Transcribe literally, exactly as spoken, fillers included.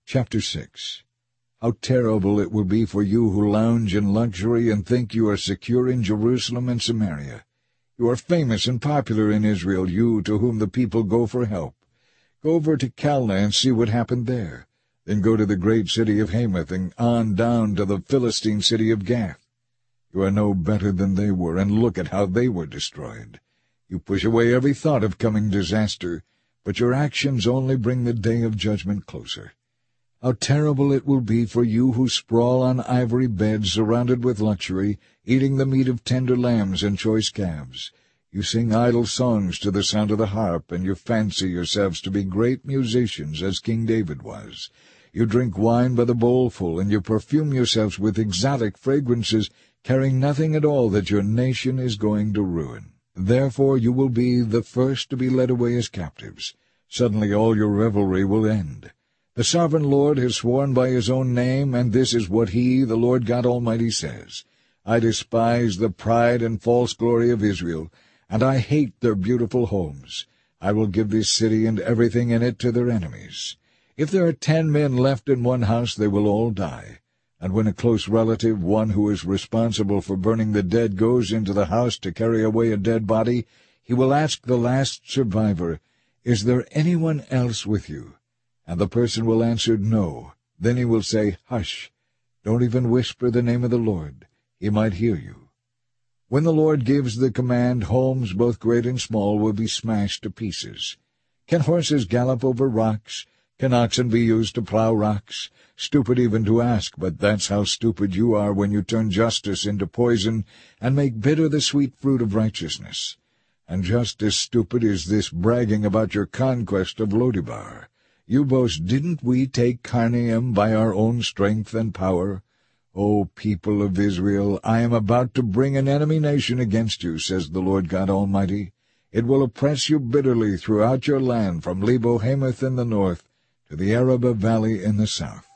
Chapter six. How terrible it will be for you who lounge in luxury and think you are secure in Jerusalem and Samaria. You are famous and popular in Israel, you to whom the people go for help. Go over to Calneh and see what happened there. Then go to the great city of Hamath and on down to the Philistine city of Gath. You are no better than they were, and look at how they were destroyed. You push away every thought of coming disaster, but your actions only bring the day of judgment closer. How terrible it will be for you who sprawl on ivory beds surrounded with luxury, eating the meat of tender lambs and choice calves. You sing idle songs to the sound of the harp, and you fancy yourselves to be great musicians, as King David was. You drink wine by the bowlful, and you perfume yourselves with exotic fragrances, caring nothing at all that your nation is going to ruin. Therefore you will be the first to be led away as captives. Suddenly all your revelry will end. The sovereign Lord has sworn by his own name, and this is what he, the Lord God Almighty, says. I despise the pride and false glory of Israel, and I hate their beautiful homes. I will give this city and everything in it to their enemies. If there are ten men left in one house, they will all die. And when a close relative, one who is responsible for burning the dead, goes into the house to carry away a dead body, he will ask the last survivor, "Is there anyone else with you?" And the person will answer, "No." Then he will say, "Hush, don't even whisper the name of the Lord. He might hear you." When the Lord gives the command, homes both great and small will be smashed to pieces. Can horses gallop over rocks? Can oxen be used to plow rocks? Stupid even to ask, but that's how stupid you are when you turn justice into poison and make bitter the sweet fruit of righteousness. And just as stupid is this bragging about your conquest of Lodebar. You boast, "Didn't we take Carnaim by our own strength and power?" O people of Israel, I am about to bring an enemy nation against you, says the Lord God Almighty. It will oppress you bitterly throughout your land, from Lebo Hamath in the north to the Arabah valley in the south.